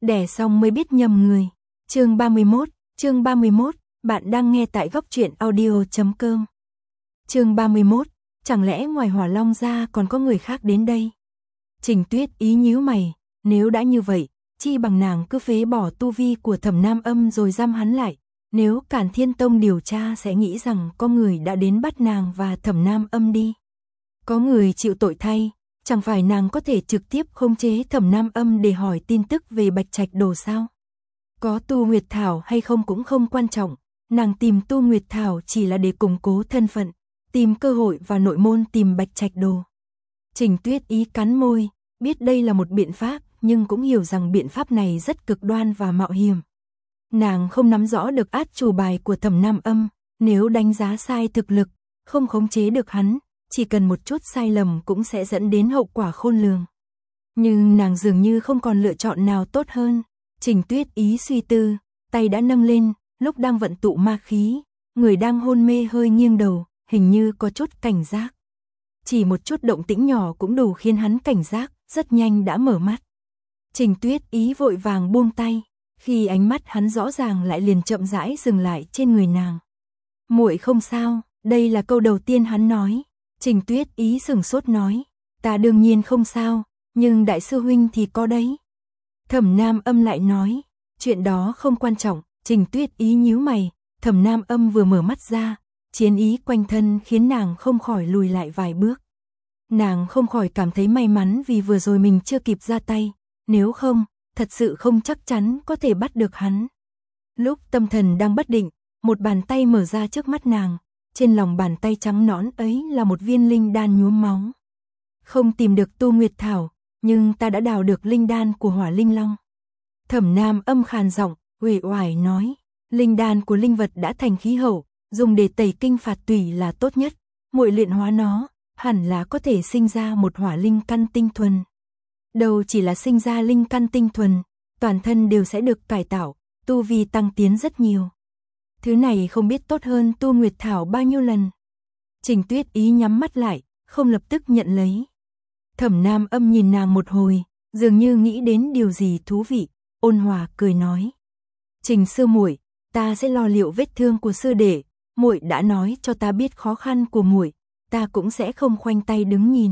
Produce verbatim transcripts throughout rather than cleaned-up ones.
đẻ xong mới biết nhầm người. Chương ba mươi mốt, chương ba mươi mốt, bạn đang nghe tại góc truyện audio chấm com. Chương ba mươi mốt, chẳng lẽ ngoài Hỏa Long ra còn có người khác đến đây? Trình Tuyết Ý nhíu mày, nếu đã như vậy, chi bằng nàng cứ phế bỏ tu vi của Thẩm Nam Âm rồi giam hắn lại. Nếu Càn Thiên Tông điều tra sẽ nghĩ rằng có người đã đến bắt nàng và Thẩm Nam Âm đi. Có người chịu tội thay, chẳng phải nàng có thể trực tiếp khống chế Thẩm Nam Âm để hỏi tin tức về Bạch Trạch Đồ sao? Có Tu Nguyệt Thảo hay không cũng không quan trọng, nàng tìm Tu Nguyệt Thảo chỉ là để củng cố thân phận, tìm cơ hội và nội môn tìm Bạch Trạch Đồ. Trình Tuyết Ý cắn môi, biết đây là một biện pháp, nhưng cũng hiểu rằng biện pháp này rất cực đoan và mạo hiểm. Nàng không nắm rõ được át chủ bài của Thẩm Nam Âm, nếu đánh giá sai thực lực, không khống chế được hắn, chỉ cần một chút sai lầm cũng sẽ dẫn đến hậu quả khôn lường. Nhưng nàng dường như không còn lựa chọn nào tốt hơn. Trình Tuyết Ý suy tư, tay đã nâng lên, lúc đang vận tụ ma khí, người đang hôn mê hơi nghiêng đầu, hình như có chút cảnh giác. Chỉ một chút động tĩnh nhỏ cũng đủ khiến hắn cảnh giác, rất nhanh đã mở mắt. Trình Tuyết Ý vội vàng buông tay, khi ánh mắt hắn rõ ràng lại liền chậm rãi dừng lại trên người nàng. Muội không sao, đây là câu đầu tiên hắn nói. Trình Tuyết Ý sửng sốt nói, ta đương nhiên không sao, nhưng đại sư huynh thì có đấy. Thẩm Nam Âm lại nói, chuyện đó không quan trọng. Trình Tuyết Ý nhíu mày, Thẩm Nam Âm vừa mở mắt ra, chiến ý quanh thân khiến nàng không khỏi lùi lại vài bước. Nàng không khỏi cảm thấy may mắn vì vừa rồi mình chưa kịp ra tay, nếu không, thật sự không chắc chắn có thể bắt được hắn. Lúc tâm thần đang bất định, một bàn tay mở ra trước mắt nàng, trên lòng bàn tay trắng nõn ấy là một viên linh đan nhuốm máu. Không tìm được Tu Nguyệt Thảo, nhưng ta đã đào được linh đan của Hỏa Linh Long. Thẩm Nam Âm khàn giọng, uể oải nói, linh đan của linh vật đã thành khí hậu, dùng để tẩy kinh phạt tủy là tốt nhất, muội luyện hóa nó, hẳn là có thể sinh ra một hỏa linh căn tinh thuần. Đâu chỉ là sinh ra linh căn tinh thuần, toàn thân đều sẽ được cải tạo, tu vi tăng tiến rất nhiều. Thứ này không biết tốt hơn Tu Nguyệt Thảo bao nhiêu lần. Trình Tuyết Ý nhắm mắt lại, không lập tức nhận lấy. Thẩm Nam Âm nhìn nàng một hồi, dường như nghĩ đến điều gì thú vị, ôn hòa cười nói: "Trình sư muội, ta sẽ lo liệu vết thương của sư đệ, muội đã nói cho ta biết khó khăn của muội, ta cũng sẽ không khoanh tay đứng nhìn.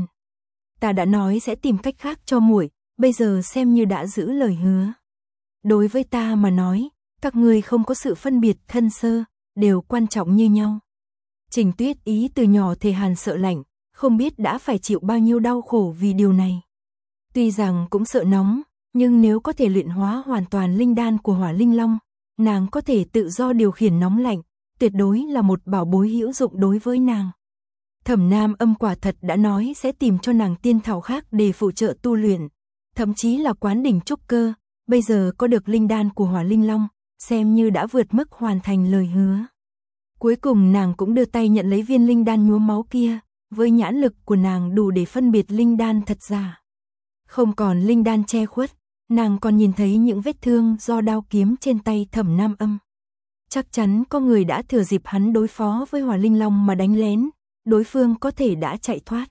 Ta đã nói sẽ tìm cách khác cho muội, bây giờ xem như đã giữ lời hứa. Đối với ta mà nói, các ngươi không có sự phân biệt thân sơ, đều quan trọng như nhau." Trình Tuyết Ý từ nhỏ thề hàn sợ lạnh, không biết đã phải chịu bao nhiêu đau khổ vì điều này. Tuy rằng cũng sợ nóng, nhưng nếu có thể luyện hóa hoàn toàn linh đan của Hỏa Linh Long, nàng có thể tự do điều khiển nóng lạnh, tuyệt đối là một bảo bối hữu dụng đối với nàng. Thẩm Nam Âm quả thật đã nói sẽ tìm cho nàng tiên thảo khác để phụ trợ tu luyện, thậm chí là quán đỉnh trúc cơ, bây giờ có được linh đan của Hỏa Linh Long, xem như đã vượt mức hoàn thành lời hứa. Cuối cùng nàng cũng đưa tay nhận lấy viên linh đan nhuốm máu kia, với nhãn lực của nàng đủ để phân biệt linh đan thật giả. Không còn linh đan che khuất, nàng còn nhìn thấy những vết thương do đao kiếm trên tay Thẩm Nam Âm. Chắc chắn có người đã thừa dịp hắn đối phó với Hỏa Linh Long mà đánh lén, đối phương có thể đã chạy thoát.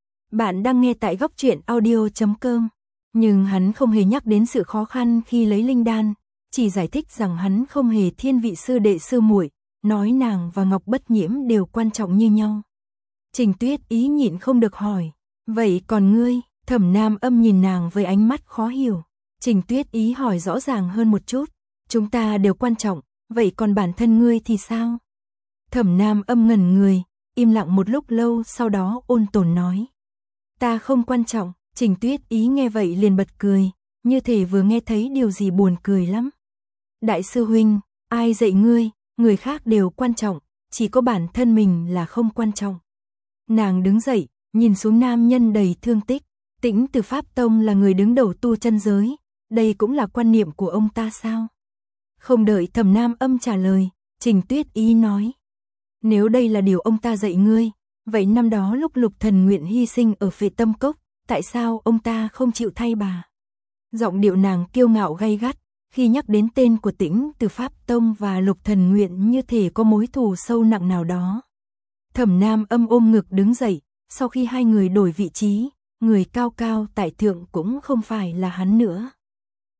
Bạn đang nghe tại góc truyện audio chấm com, nhưng hắn không hề nhắc đến sự khó khăn khi lấy linh đan, chỉ giải thích rằng hắn không hề thiên vị sư đệ sư muội, nói nàng và Ngọc Bất Nhiễm đều quan trọng như nhau. Trình Tuyết Ý nhịn không được hỏi, vậy còn ngươi? Thẩm Nam Âm nhìn nàng với ánh mắt khó hiểu. Trình Tuyết Ý hỏi rõ ràng hơn một chút, chúng ta đều quan trọng, vậy còn bản thân ngươi thì sao? Thẩm Nam Âm ngẩn người, im lặng một lúc lâu, sau đó ôn tồn nói, ta không quan trọng. Trình Tuyết Ý nghe vậy liền bật cười, như thể vừa nghe thấy điều gì buồn cười lắm. Đại sư huynh, ai dạy ngươi, người khác đều quan trọng, chỉ có bản thân mình là không quan trọng. Nàng đứng dậy, nhìn xuống nam nhân đầy thương tích. Tĩnh Từ Pháp Tông là người đứng đầu tu chân giới, đây cũng là quan niệm của ông ta sao? Không đợi Thẩm Nam Âm trả lời, Trình Tuyết Ý nói, nếu đây là điều ông ta dạy ngươi, vậy năm đó lúc Lục Thần Nguyện hy sinh ở Phệ Tâm Cốc, tại sao ông ta không chịu thay bà? Giọng điệu nàng kiêu ngạo gay gắt, khi nhắc đến tên của Tĩnh Từ Pháp Tông và Lục Thần Nguyện như thể có mối thù sâu nặng nào đó. Thẩm Nam Âm ôm ngực đứng dậy, sau khi hai người đổi vị trí, người cao cao tại thượng cũng không phải là hắn nữa.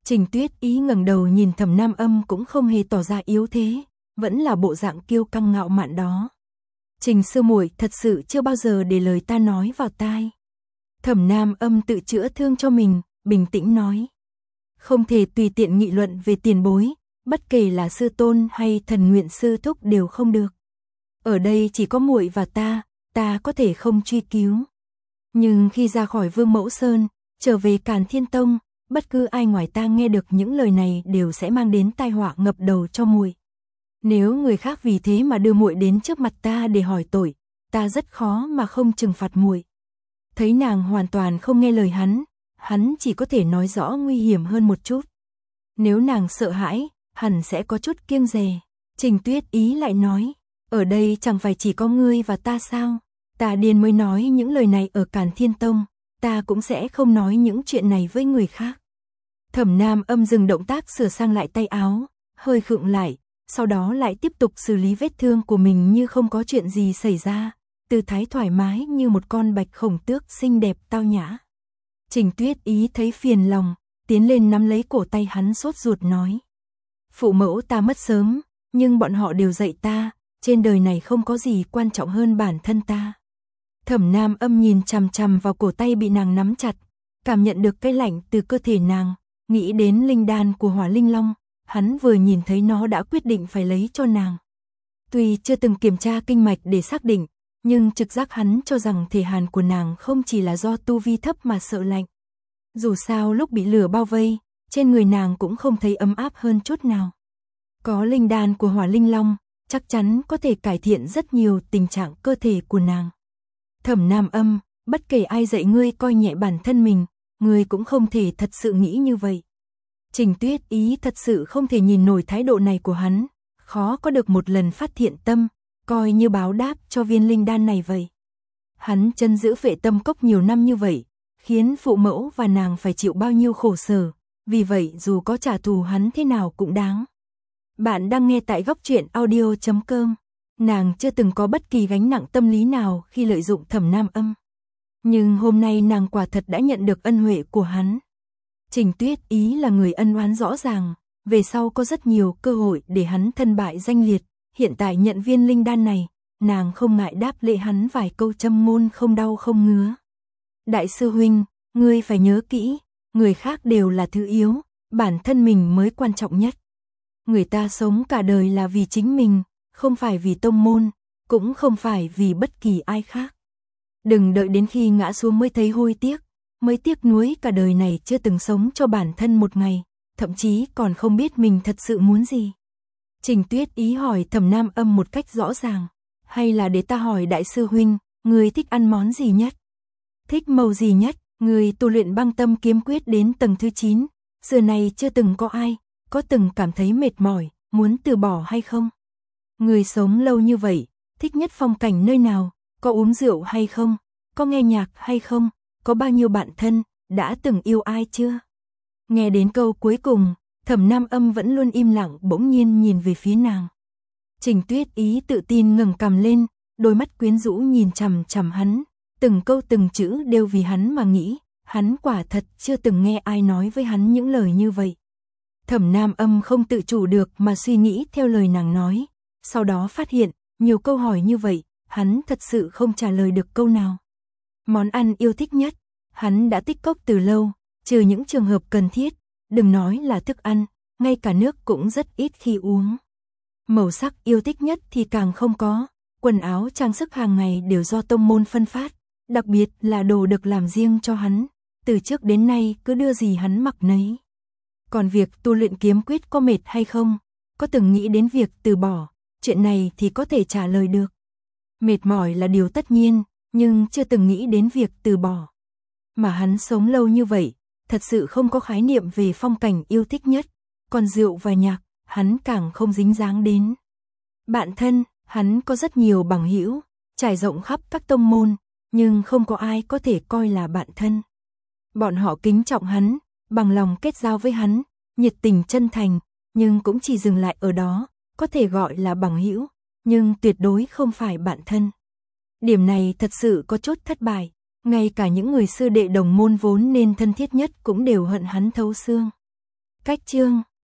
Trình Tuyết Ý ngẩng đầu nhìn Thẩm Nam Âm cũng không hề tỏ ra yếu thế, vẫn là bộ dạng kiêu căng ngạo mạn đó. Trình sư muội thật sự chưa bao giờ để lời ta nói vào tai. Thẩm Nam Âm tự chữa thương cho mình, bình tĩnh nói. Không thể tùy tiện nghị luận về tiền bối, bất kể là sư tôn hay thần nguyện sư thúc đều không được. Ở đây chỉ có muội và ta, ta có thể không truy cứu. Nhưng khi ra khỏi Vương Mẫu Sơn, trở về Càn Thiên Tông, bất cứ ai ngoài ta nghe được những lời này đều sẽ mang đến tai họa ngập đầu cho muội. Nếu người khác vì thế mà đưa muội đến trước mặt ta để hỏi tội, ta rất khó mà không trừng phạt muội. Thấy nàng hoàn toàn không nghe lời hắn, hắn chỉ có thể nói rõ nguy hiểm hơn một chút. Nếu nàng sợ hãi, hẳn sẽ có chút kiêng dè. Trình Tuyết Ý lại nói, ở đây chẳng phải chỉ có ngươi và ta sao? Ta điên mới nói những lời này ở Càn Thiên Tông, ta cũng sẽ không nói những chuyện này với người khác. Thẩm Nam Âm dừng động tác sửa sang lại tay áo, hơi khựng lại, sau đó lại tiếp tục xử lý vết thương của mình như không có chuyện gì xảy ra, tư thái thoải mái như một con bạch khổng tước xinh đẹp tao nhã. Trình Tuyết Ý thấy phiền lòng, tiến lên nắm lấy cổ tay hắn sốt ruột nói. Phụ mẫu ta mất sớm, nhưng bọn họ đều dạy ta, trên đời này không có gì quan trọng hơn bản thân ta. Thẩm Nam Âm nhìn chằm chằm vào cổ tay bị nàng nắm chặt, cảm nhận được cái lạnh từ cơ thể nàng, nghĩ đến linh đan của Hỏa Linh Long, hắn vừa nhìn thấy nó đã quyết định phải lấy cho nàng. Tuy chưa từng kiểm tra kinh mạch để xác định, nhưng trực giác hắn cho rằng thể hàn của nàng không chỉ là do tu vi thấp mà sợ lạnh. Dù sao lúc bị lửa bao vây, trên người nàng cũng không thấy ấm áp hơn chút nào. Có linh đan của Hỏa Linh Long, chắc chắn có thể cải thiện rất nhiều tình trạng cơ thể của nàng. Thẩm Nam Âm, bất kể ai dạy ngươi coi nhẹ bản thân mình, ngươi cũng không thể thật sự nghĩ như vậy. Trình Tuyết Ý thật sự không thể nhìn nổi thái độ này của hắn, khó có được một lần phát thiện tâm, coi như báo đáp cho viên linh đan này vậy. Hắn chân giữ Vệ Tâm Cốc nhiều năm như vậy, khiến phụ mẫu và nàng phải chịu bao nhiêu khổ sở, vì vậy dù có trả thù hắn thế nào cũng đáng. Bạn đang nghe tại góc truyện audio chấm com. Nàng chưa từng có bất kỳ gánh nặng tâm lý nào khi lợi dụng Thẩm Nam Âm. Nhưng hôm nay nàng quả thật đã nhận được ân huệ của hắn. Trình Tuyết Ý là người ân oán rõ ràng, về sau có rất nhiều cơ hội để hắn thân bại danh liệt, hiện tại nhận viên linh đan này, nàng không ngại đáp lễ hắn vài câu châm ngôn không đau không ngứa. Đại sư huynh, ngươi phải nhớ kỹ, người khác đều là thứ yếu, bản thân mình mới quan trọng nhất. Người ta sống cả đời là vì chính mình, không phải vì tông môn, cũng không phải vì bất kỳ ai khác. Đừng đợi đến khi ngã xuống mới thấy hối tiếc, mới tiếc nuối cả đời này chưa từng sống cho bản thân một ngày, thậm chí còn không biết mình thật sự muốn gì. Trình Tuyết Ý hỏi Thẩm Nam Âm một cách rõ ràng, hay là để ta hỏi đại sư huynh, người thích ăn món gì nhất? Thích màu gì nhất? Người tu luyện Băng Tâm Kiếm Quyết đến tầng thứ chín, xưa này chưa từng có ai, có từng cảm thấy mệt mỏi, muốn từ bỏ hay không? Người sống lâu như vậy, thích nhất phong cảnh nơi nào, có uống rượu hay không, có nghe nhạc hay không, có bao nhiêu bạn thân, đã từng yêu ai chưa? Nghe đến câu cuối cùng, Thẩm Nam Âm vẫn luôn im lặng bỗng nhiên nhìn về phía nàng. Trình Tuyết Ý tự tin ngẩng cằm lên, đôi mắt quyến rũ nhìn chằm chằm hắn, từng câu từng chữ đều vì hắn mà nghĩ, hắn quả thật chưa từng nghe ai nói với hắn những lời như vậy. Thẩm Nam Âm không tự chủ được mà suy nghĩ theo lời nàng nói, sau đó phát hiện, nhiều câu hỏi như vậy, hắn thật sự không trả lời được câu nào. Món ăn yêu thích nhất, hắn đã tích cóp từ lâu, trừ những trường hợp cần thiết, đừng nói là thức ăn, ngay cả nước cũng rất ít khi uống. Màu sắc yêu thích nhất thì càng không có, quần áo trang sức hàng ngày đều do tông môn phân phát, đặc biệt là đồ được làm riêng cho hắn, từ trước đến nay cứ đưa gì hắn mặc nấy. Còn việc tu luyện kiếm quyết có mệt hay không, có từng nghĩ đến việc từ bỏ, chuyện này thì có thể trả lời được. Mệt mỏi là điều tất nhiên, nhưng chưa từng nghĩ đến việc từ bỏ. Mà hắn sống lâu như vậy, thật sự không có khái niệm về phong cảnh yêu thích nhất, còn rượu và nhạc, hắn càng không dính dáng đến. Bạn thân, hắn có rất nhiều bằng hữu, trải rộng khắp các tông môn, nhưng không có ai có thể coi là bạn thân. Bọn họ kính trọng hắn, bằng lòng kết giao với hắn, nhiệt tình chân thành, nhưng cũng chỉ dừng lại ở đó, có thể gọi là bằng hữu, nhưng tuyệt đối không phải bạn thân. Điểm này thật sự có chút thất bại, ngay cả những người sư đệ đồng môn vốn nên thân thiết nhất cũng đều hận hắn thấu xương. Cách chương